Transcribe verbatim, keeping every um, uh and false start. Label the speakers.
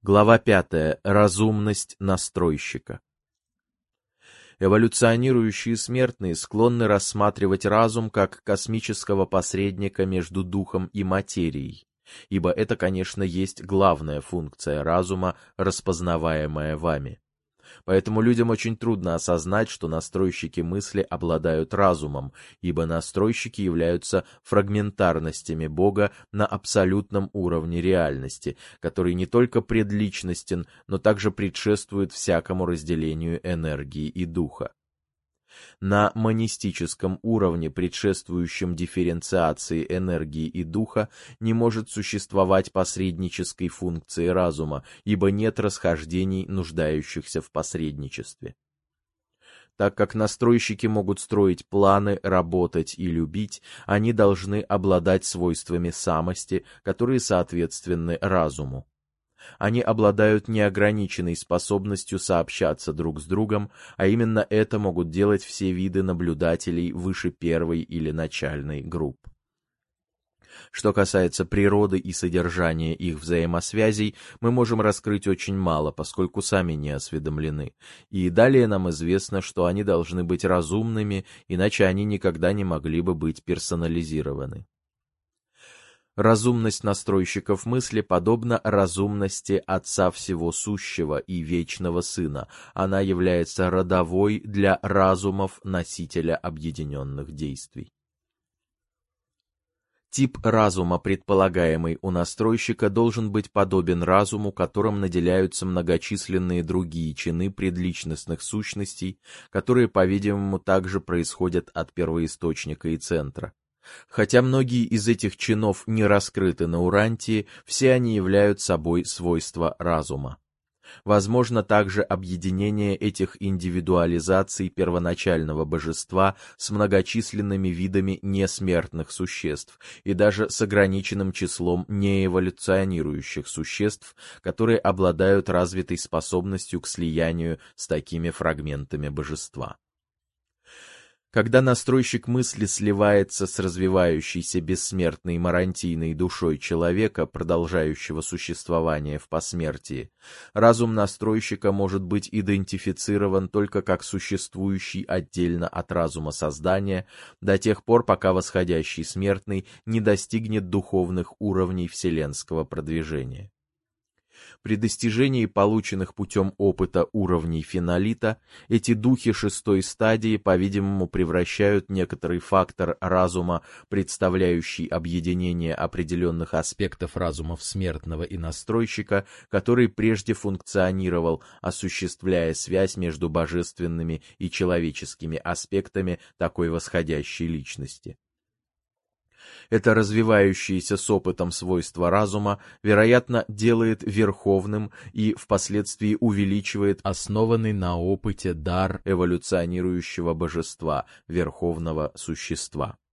Speaker 1: Глава пятая. Разумность настройщика. Эволюционирующие смертные склонны рассматривать разум как космического посредника между духом и материей, ибо это, конечно, есть главная функция разума, распознаваемая вами. Поэтому людям очень трудно осознать, что настройщики мысли обладают разумом, ибо настройщики являются фрагментарностями Бога на абсолютном уровне реальности, который не только предличностен, но также предшествует всякому разделению энергии и духа. На монистическом уровне, предшествующем дифференциации энергии и духа, не может существовать посреднической функции разума, ибо нет расхождений, нуждающихся в посредничестве. Так как настройщики могут строить планы, работать и любить, они должны обладать свойствами самости, которые соответственны разуму. Они обладают неограниченной способностью сообщаться друг с другом, а именно это могут делать все виды наблюдателей выше первой или начальной групп. Что касается природы и содержания их взаимосвязей, мы можем раскрыть очень мало, поскольку сами не осведомлены. И далее нам известно, что они должны быть разумными, иначе они никогда не могли бы быть персонализированы. Разумность настройщиков мысли подобна разумности Отца Всего Сущего и Вечного Сына. Она является родовой для разумов носителя объединенных действий. Тип разума, предполагаемый у настройщика, должен быть подобен разуму, которым наделяются многочисленные другие чины предличностных сущностей, которые, по-видимому, также происходят от первоисточника и центра. Хотя многие из этих чинов не раскрыты на Урантии, все они являют собой свойства разума. Возможно также объединение этих индивидуализаций первоначального божества с многочисленными видами несмертных существ и даже с ограниченным числом неэволюционирующих существ, которые обладают развитой способностью к слиянию с такими фрагментами божества. Когда настройщик мысли сливается с развивающейся бессмертной марантийной душой человека, продолжающего существование в посмертии, разум настройщика может быть идентифицирован только как существующий отдельно от разума создания до тех пор, пока восходящий смертный не достигнет духовных уровней вселенского продвижения. При достижении полученных путем опыта уровней фенолита, эти духи шестой стадии, по-видимому, превращают некоторый фактор разума, представляющий объединение определенных аспектов разумов смертного и настройщика, который прежде функционировал, осуществляя связь между божественными и человеческими аспектами такой восходящей личности. Это развивающееся с опытом свойство разума, вероятно, делает верховным и впоследствии увеличивает основанный на опыте дар эволюционирующего божества, верховного существа.